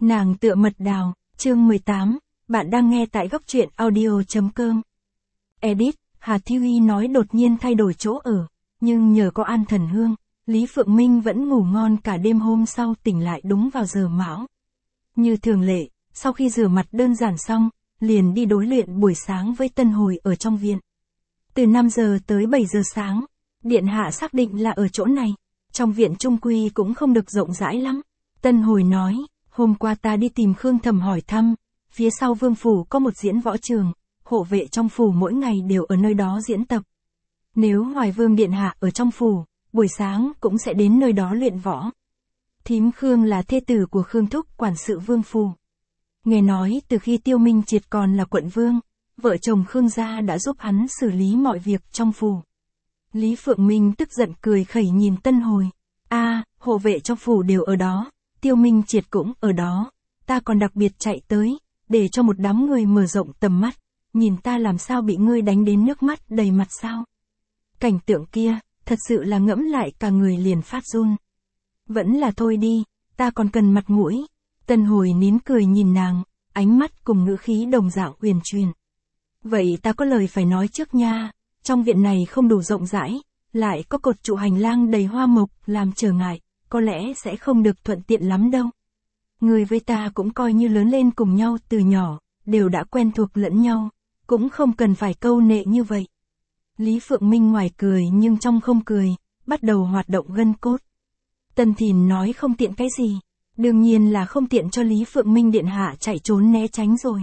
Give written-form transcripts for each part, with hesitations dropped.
Nàng tựa mật đào, chương 18, bạn đang nghe tại góc truyện audio.com. Edit, Hà Thi Huy nói đột nhiên thay đổi chỗ ở, nhưng nhờ có An Thần Hương, Lý Phượng Minh vẫn ngủ ngon cả đêm. Hôm sau tỉnh lại đúng vào giờ mão. Như thường lệ, sau khi rửa mặt đơn giản xong, liền đi đối luyện buổi sáng với Tân Hồi ở trong viện. Từ 5 giờ tới 7 giờ sáng, Điện Hạ xác định là ở chỗ này. Trong viện chung quy cũng không được rộng rãi lắm. Tân Hồi nói, hôm qua ta đi tìm Khương Thầm hỏi thăm, phía sau Vương Phủ có một diễn võ trường, hộ vệ trong phủ mỗi ngày đều ở nơi đó diễn tập. Nếu Hoài Vương Điện Hạ ở trong phủ, buổi sáng cũng sẽ đến nơi đó luyện võ. Thím Khương là thê tử của Khương Thúc quản sự Vương Phủ. Nghe nói từ khi Tiêu Minh Triệt còn là quận vương, vợ chồng Khương gia đã giúp hắn xử lý mọi việc trong phủ. Lý Phượng Minh tức giận cười khẩy nhìn Tân Hồi. Hộ vệ trong phủ đều ở đó, Tiêu Minh Triệt cũng ở đó, ta còn đặc biệt chạy tới, để cho một đám người mở rộng tầm mắt, nhìn ta làm sao bị ngươi đánh đến nước mắt đầy mặt sao. Cảnh tượng kia, thật sự là ngẫm lại cả người liền phát run. Vẫn là thôi đi, ta còn cần mặt mũi. Tân Hồi nín cười nhìn nàng, ánh mắt cùng ngữ khí đồng dạng uyển chuyển. Vậy ta có lời phải nói trước nha, trong viện này không đủ rộng rãi, lại có cột trụ hành lang đầy hoa mộc làm trở ngại, có lẽ sẽ không được thuận tiện lắm đâu. Người với ta cũng coi như lớn lên cùng nhau từ nhỏ, đều đã quen thuộc lẫn nhau, cũng không cần phải câu nệ như vậy. Lý Phượng Minh ngoài cười nhưng trong không cười, bắt đầu hoạt động gân cốt. Tân Thìn nói không tiện cái gì, đương nhiên là không tiện cho Lý Phượng Minh điện hạ chạy trốn né tránh rồi.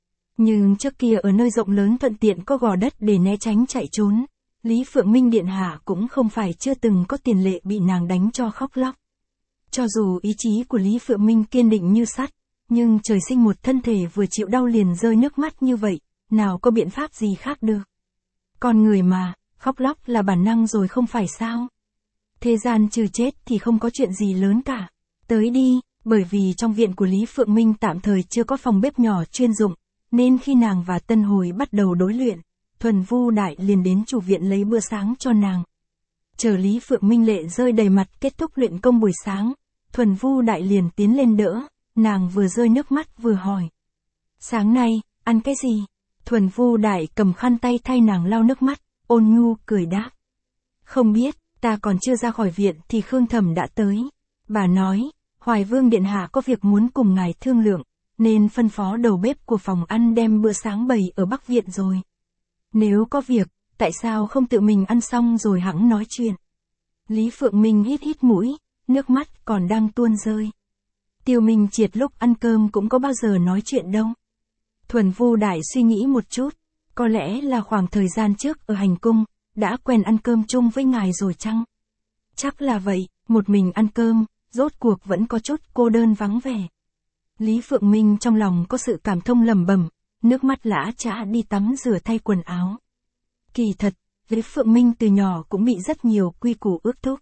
Nhưng trước kia ở nơi rộng lớn thuận tiện có gò đất để né tránh chạy trốn, Lý Phượng Minh điện hạ cũng không phải chưa từng có tiền lệ bị nàng đánh cho khóc lóc. Cho dù ý chí của Lý Phượng Minh kiên định như sắt, nhưng trời sinh một thân thể vừa chịu đau liền rơi nước mắt như vậy, nào có biện pháp gì khác được. Con người mà, khóc lóc là bản năng rồi không phải sao. Thế gian trừ chết thì không có chuyện gì lớn cả. Tới đi, bởi vì trong viện của Lý Phượng Minh tạm thời chưa có phòng bếp nhỏ chuyên dụng, nên khi nàng và Tân Hồi bắt đầu đối luyện, Thuần Vu Đại liền đến chủ viện lấy bữa sáng cho nàng. Chờ Lý Phượng Minh lệ rơi đầy mặt kết thúc luyện công buổi sáng, Thuần Vu Đại liền tiến lên đỡ, nàng vừa rơi nước mắt vừa hỏi. Sáng nay, ăn cái gì? Thuần Vu Đại cầm khăn tay thay nàng lau nước mắt, ôn nhu cười đáp. Không biết, ta còn chưa ra khỏi viện thì Khương Thầm đã tới. Bà nói, Hoài Vương Điện Hạ có việc muốn cùng ngài thương lượng, nên phân phó đầu bếp của phòng ăn đem bữa sáng bày ở Bắc Viện rồi. Nếu có việc, tại sao không tự mình ăn xong rồi hẵng nói chuyện? Lý Phượng Minh hít hít mũi, nước mắt còn đang tuôn rơi. Tiêu Minh Triệt lúc ăn cơm cũng có bao giờ nói chuyện đâu. Thuần Vu Đại suy nghĩ một chút, có lẽ là khoảng thời gian trước ở hành cung, đã quen ăn cơm chung với ngài rồi chăng? Chắc là vậy, một mình ăn cơm, rốt cuộc vẫn có chút cô đơn vắng vẻ. Lý Phượng Minh trong lòng có sự cảm thông lẩm bẩm, nước mắt lã chã đi tắm rửa thay quần áo. Kỳ thật, Lý Phượng Minh từ nhỏ cũng bị rất nhiều quy củ ước thúc.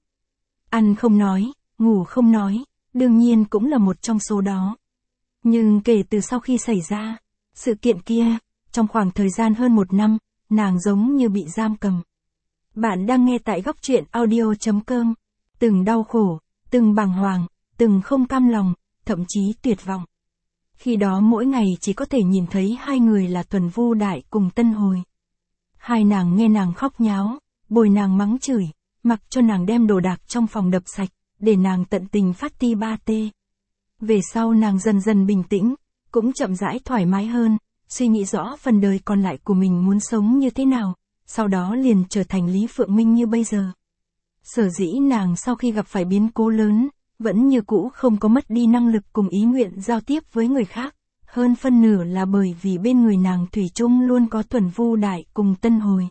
Ăn không nói, ngủ không nói, đương nhiên cũng là một trong số đó. Nhưng kể từ sau khi xảy ra sự kiện kia, trong khoảng thời gian hơn 1 năm, nàng giống như bị giam cầm. Bạn đang nghe tại góc truyện audio.com. Từng đau khổ, từng bàng hoàng, từng không cam lòng, thậm chí tuyệt vọng. Khi đó mỗi ngày chỉ có thể nhìn thấy hai người là Thuần Vu Đại cùng Tân Hồi. Hai nàng nghe nàng khóc nháo, bồi nàng mắng chửi, mặc cho nàng đem đồ đạc trong phòng đập sạch, để nàng tận tình phát ti ba tê. Về sau nàng dần dần bình tĩnh, cũng chậm rãi thoải mái hơn, suy nghĩ rõ phần đời còn lại của mình muốn sống như thế nào, sau đó liền trở thành Lý Phượng Minh như bây giờ. Sở dĩ nàng sau khi gặp phải biến cố lớn, vẫn như cũ không có mất đi năng lực cùng ý nguyện giao tiếp với người khác, hơn phân nửa là bởi vì bên người nàng thủy chung luôn có Thuần Vu Đại cùng Tân Hồi.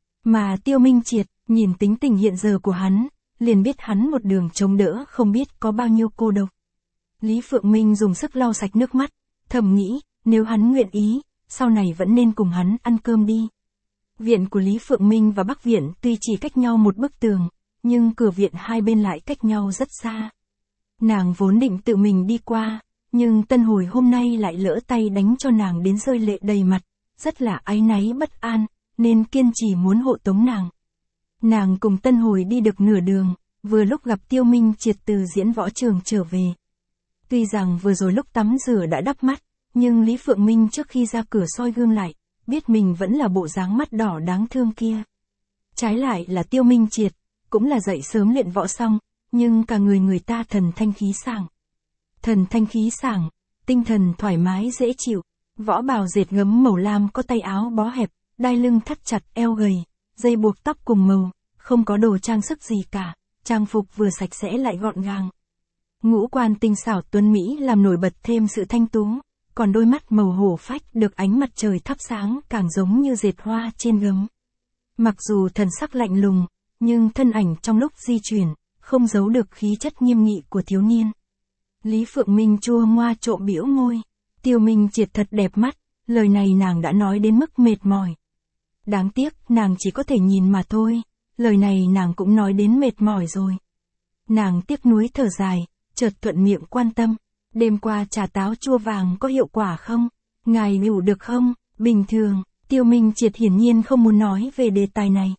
Mà Tiêu Minh Triệt, nhìn tính tình hiện giờ của hắn, liền biết hắn một đường chống đỡ không biết có bao nhiêu cô độc. Lý Phượng Minh dùng sức lau sạch nước mắt, thầm nghĩ, nếu hắn nguyện ý, sau này vẫn nên cùng hắn ăn cơm đi. Viện của Lý Phượng Minh và Bắc Viện tuy chỉ cách nhau một bức tường, nhưng cửa viện hai bên lại cách nhau rất xa. Nàng vốn định tự mình đi qua, nhưng Tân Hồi hôm nay lại lỡ tay đánh cho nàng đến rơi lệ đầy mặt, rất là áy náy bất an, nên kiên trì muốn hộ tống nàng. Nàng cùng Tân Hồi đi được nửa đường, vừa lúc gặp Tiêu Minh Triệt từ diễn võ trường trở về. Tuy rằng vừa rồi lúc tắm rửa đã đắp mắt, nhưng Lý Phượng Minh trước khi ra cửa soi gương lại, biết mình vẫn là bộ dáng mắt đỏ đáng thương kia. Trái lại là Tiêu Minh Triệt, cũng là dậy sớm luyện võ xong, nhưng cả người ta thần thanh khí sảng. Thần thanh khí sảng, tinh thần thoải mái dễ chịu, võ bào dệt ngấm màu lam có tay áo bó hẹp, đai lưng thắt chặt eo gầy, dây buộc tóc cùng màu, không có đồ trang sức gì cả, trang phục vừa sạch sẽ lại gọn gàng. Ngũ quan tinh xảo tuấn mỹ làm nổi bật thêm sự thanh tú, còn đôi mắt màu hổ phách được ánh mặt trời thắp sáng càng giống như dệt hoa trên gấm. Mặc dù thần sắc lạnh lùng, nhưng thân ảnh trong lúc di chuyển, không giấu được khí chất nghiêm nghị của thiếu niên. Lý Phượng Minh chua ngoa trộm bĩu môi. Tiêu Minh Triệt thật đẹp mắt, lời này nàng đã nói đến mức mệt mỏi. Đáng tiếc, nàng chỉ có thể nhìn mà thôi, lời này nàng cũng nói đến mệt mỏi rồi. Nàng tiếc nuối thở dài, chợt thuận miệng quan tâm, đêm qua trà táo chua vàng có hiệu quả không? Ngài ngủ được không? Bình thường, Tiêu Minh Triệt hiển nhiên không muốn nói về đề tài này.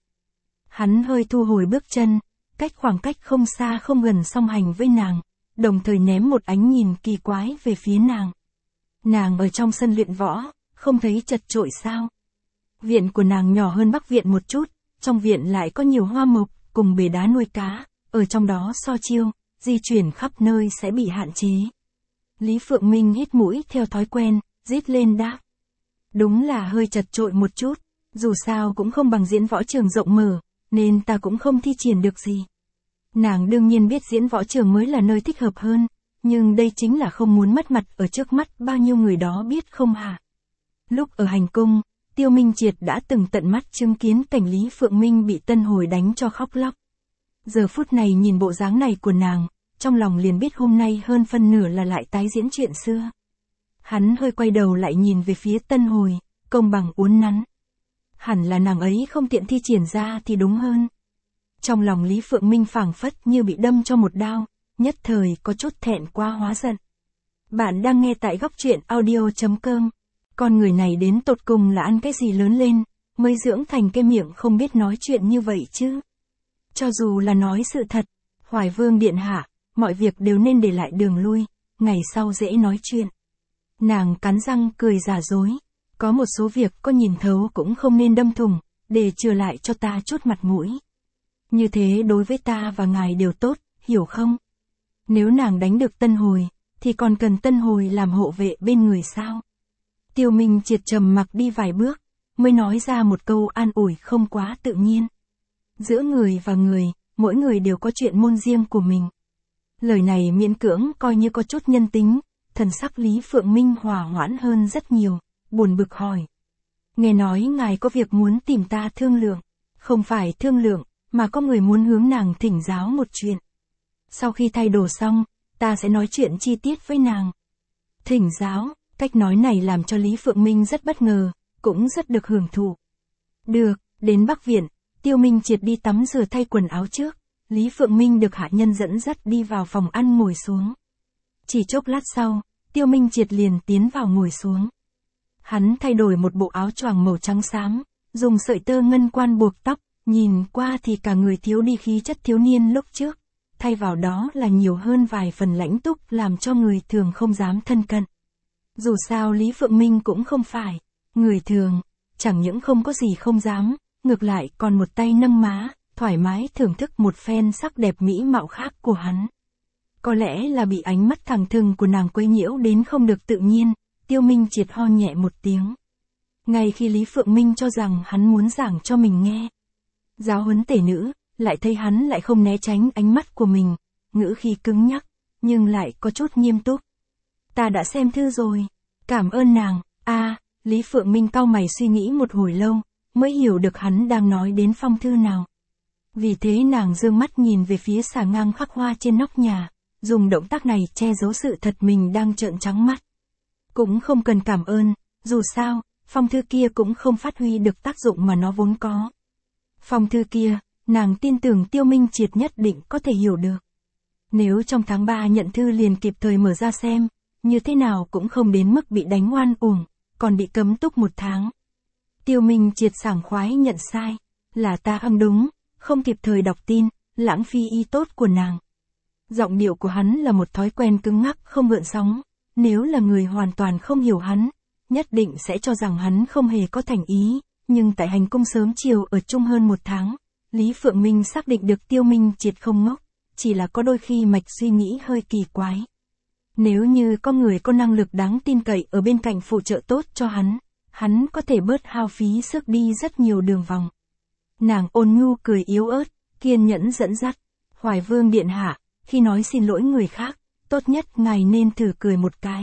Hắn hơi thu hồi bước chân, cách khoảng cách không xa không gần song hành với nàng, đồng thời ném một ánh nhìn kỳ quái về phía nàng. Nàng ở trong sân luyện võ, không thấy chật chội sao? Viện của nàng nhỏ hơn Bắc viện một chút, trong viện lại có nhiều hoa mộc, cùng bể đá nuôi cá, ở trong đó so chiêu, di chuyển khắp nơi sẽ bị hạn chế. Lý Phượng Minh hít mũi theo thói quen, rít lên đáp. Đúng là hơi chật chội một chút, dù sao cũng không bằng diễn võ trường rộng mở, nên ta cũng không thi triển được gì. Nàng đương nhiên biết diễn võ trường mới là nơi thích hợp hơn, nhưng đây chính là không muốn mất mặt ở trước mắt bao nhiêu người đó biết không hả? Lúc ở hành cung, Tiêu Minh Triệt đã từng tận mắt chứng kiến cảnh Lý Phượng Minh bị Tân Hồi đánh cho khóc lóc. Giờ phút này nhìn bộ dáng này của nàng, trong lòng liền biết hôm nay hơn phân nửa là lại tái diễn chuyện xưa. Hắn hơi quay đầu lại nhìn về phía Tân Hồi, công bằng uốn nắn. Hẳn là nàng ấy không tiện thi triển ra thì đúng hơn. Trong lòng Lý Phượng Minh phảng phất như bị đâm cho một đao, nhất thời có chút thẹn quá hóa giận. Bạn đang nghe tại góc truyện audio.com. Con người này đến tột cùng là ăn cái gì lớn lên, mới dưỡng thành cái miệng không biết nói chuyện như vậy chứ. Cho dù là nói sự thật, Hoài Vương điện hạ, mọi việc đều nên để lại đường lui, ngày sau dễ nói chuyện. Nàng cắn răng cười giả dối, có một số việc có nhìn thấu cũng không nên đâm thủng, để chừa lại cho ta chút mặt mũi. Như thế đối với ta và ngài đều tốt, hiểu không? Nếu nàng đánh được Tân Hồi, thì còn cần Tân Hồi làm hộ vệ bên người sao? Tiêu Minh Triệt trầm mặc đi vài bước, mới nói ra một câu an ủi không quá tự nhiên. Giữa người và người, mỗi người đều có chuyện môn riêng của mình. Lời này miễn cưỡng coi như có chút nhân tính, thần sắc Lý Phượng Minh hòa hoãn hơn rất nhiều, buồn bực hỏi. Nghe nói ngài có việc muốn tìm ta thương lượng, không phải thương lượng, mà có người muốn hướng nàng thỉnh giáo một chuyện. Sau khi thay đồ xong, ta sẽ nói chuyện chi tiết với nàng. Thỉnh giáo, cách nói này làm cho Lý Phượng Minh rất bất ngờ, cũng rất được hưởng thụ. Được, đến Bắc viện, Tiêu Minh Triệt đi tắm rửa thay quần áo trước, Lý Phượng Minh được hạ nhân dẫn dắt đi vào phòng ăn ngồi xuống. Chỉ chốc lát sau, Tiêu Minh Triệt liền tiến vào ngồi xuống. Hắn thay đổi một bộ áo choàng màu trắng xám, dùng sợi tơ ngân quan buộc tóc, nhìn qua thì cả người thiếu đi khí chất thiếu niên lúc trước, thay vào đó là nhiều hơn vài phần lãnh túc làm cho người thường không dám thân cận. Dù sao Lý Phượng Minh cũng không phải người thường, chẳng những không có gì không dám, ngược lại còn một tay nâng má, thoải mái thưởng thức một phen sắc đẹp mỹ mạo khác của hắn. Có lẽ là bị ánh mắt thẳng thừng của nàng quấy nhiễu đến không được tự nhiên, Tiêu Minh Triệt ho nhẹ một tiếng. Ngay khi Lý Phượng Minh cho rằng hắn muốn giảng cho mình nghe, giáo huấn tể nữ, lại thấy hắn lại không né tránh ánh mắt của mình, ngữ khí cứng nhắc, nhưng lại có chút nghiêm túc. Ta đã xem thư rồi, cảm ơn nàng. Lý Phượng Minh cau mày suy nghĩ một hồi lâu, mới hiểu được hắn đang nói đến phong thư nào. Vì thế nàng dương mắt nhìn về phía xà ngang khắc hoa trên nóc nhà, dùng động tác này che giấu sự thật mình đang trợn trắng mắt. Cũng không cần cảm ơn, dù sao, phong thư kia cũng không phát huy được tác dụng mà nó vốn có. Phong thư kia, nàng tin tưởng Tiêu Minh Triệt nhất định có thể hiểu được. Nếu trong tháng 3 nhận thư liền kịp thời mở ra xem, như thế nào cũng không đến mức bị đánh oan uổng, còn bị cấm túc 1 tháng. Tiêu Minh Triệt sảng khoái nhận sai, là ta đúng, không kịp thời đọc tin, lãng phí ý tốt của nàng. Giọng điệu của hắn là một thói quen cứng ngắc không gợn sóng, nếu là người hoàn toàn không hiểu hắn, nhất định sẽ cho rằng hắn không hề có thành ý, nhưng tại hành cung sớm chiều ở chung hơn 1 tháng, Lý Phượng Minh xác định được Tiêu Minh Triệt không ngốc, chỉ là có đôi khi mạch suy nghĩ hơi kỳ quái. Nếu như có người có năng lực đáng tin cậy ở bên cạnh phụ trợ tốt cho hắn có thể bớt hao phí sức đi rất nhiều đường vòng. Nàng ôn nhu cười yếu ớt, kiên nhẫn dẫn dắt. Hoài Vương điện hạ, khi nói xin lỗi người khác, tốt nhất ngài nên thử cười một cái.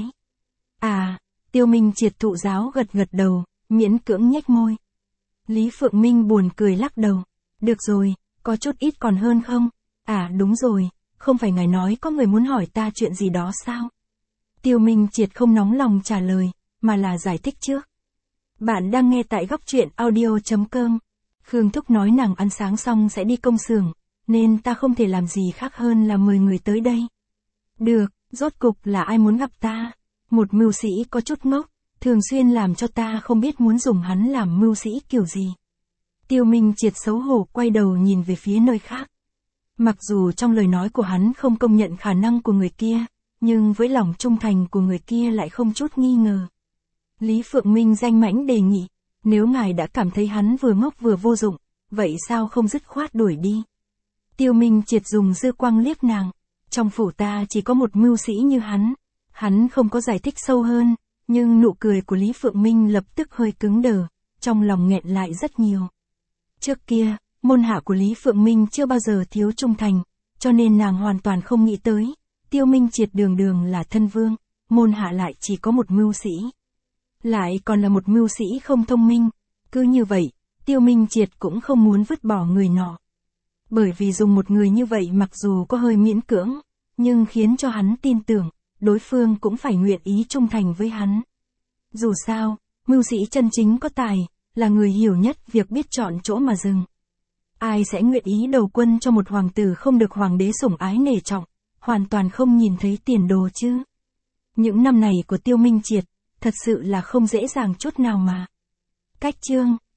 À, Tiêu Minh Triệt thụ giáo gật gật đầu, miễn cưỡng nhếch môi. Lý Phượng Minh buồn cười lắc đầu. Được rồi, có chút ít còn hơn không? À đúng rồi, không phải ngài nói có người muốn hỏi ta chuyện gì đó sao? Tiêu Minh Triệt không nóng lòng trả lời, mà là giải thích trước. Bạn đang nghe tại góc truyện audio.com. Khương Thúc nói nàng ăn sáng xong sẽ đi công xưởng, nên ta không thể làm gì khác hơn là mời người tới đây. Được, rốt cục là ai muốn gặp ta? Một mưu sĩ có chút ngốc, thường xuyên làm cho ta không biết muốn dùng hắn làm mưu sĩ kiểu gì. Tiêu Minh Triệt xấu hổ quay đầu nhìn về phía nơi khác. Mặc dù trong lời nói của hắn không công nhận khả năng của người kia, nhưng với lòng trung thành của người kia lại không chút nghi ngờ. Lý Phượng Minh danh mãnh đề nghị, nếu ngài đã cảm thấy hắn vừa ngốc vừa vô dụng, vậy sao không dứt khoát đuổi đi? Tiêu Minh Triệt dùng dư quang liếc nàng, trong phủ ta chỉ có một mưu sĩ như hắn không có giải thích sâu hơn, nhưng nụ cười của Lý Phượng Minh lập tức hơi cứng đờ, trong lòng nghẹn lại rất nhiều. Trước kia, môn hạ của Lý Phượng Minh chưa bao giờ thiếu trung thành, cho nên nàng hoàn toàn không nghĩ tới, Tiêu Minh Triệt đường đường là thân vương, môn hạ lại chỉ có một mưu sĩ. Lại còn là một mưu sĩ không thông minh, cứ như vậy, Tiêu Minh Triệt cũng không muốn vứt bỏ người nọ. Bởi vì dùng một người như vậy mặc dù có hơi miễn cưỡng, nhưng khiến cho hắn tin tưởng, đối phương cũng phải nguyện ý trung thành với hắn. Dù sao, mưu sĩ chân chính có tài, là người hiểu nhất việc biết chọn chỗ mà dừng. Ai sẽ nguyện ý đầu quân cho một hoàng tử không được hoàng đế sủng ái nể trọng, hoàn toàn không nhìn thấy tiền đồ chứ. Những năm này của Tiêu Minh Triệt, thật sự là không dễ dàng chút nào mà. Cách chương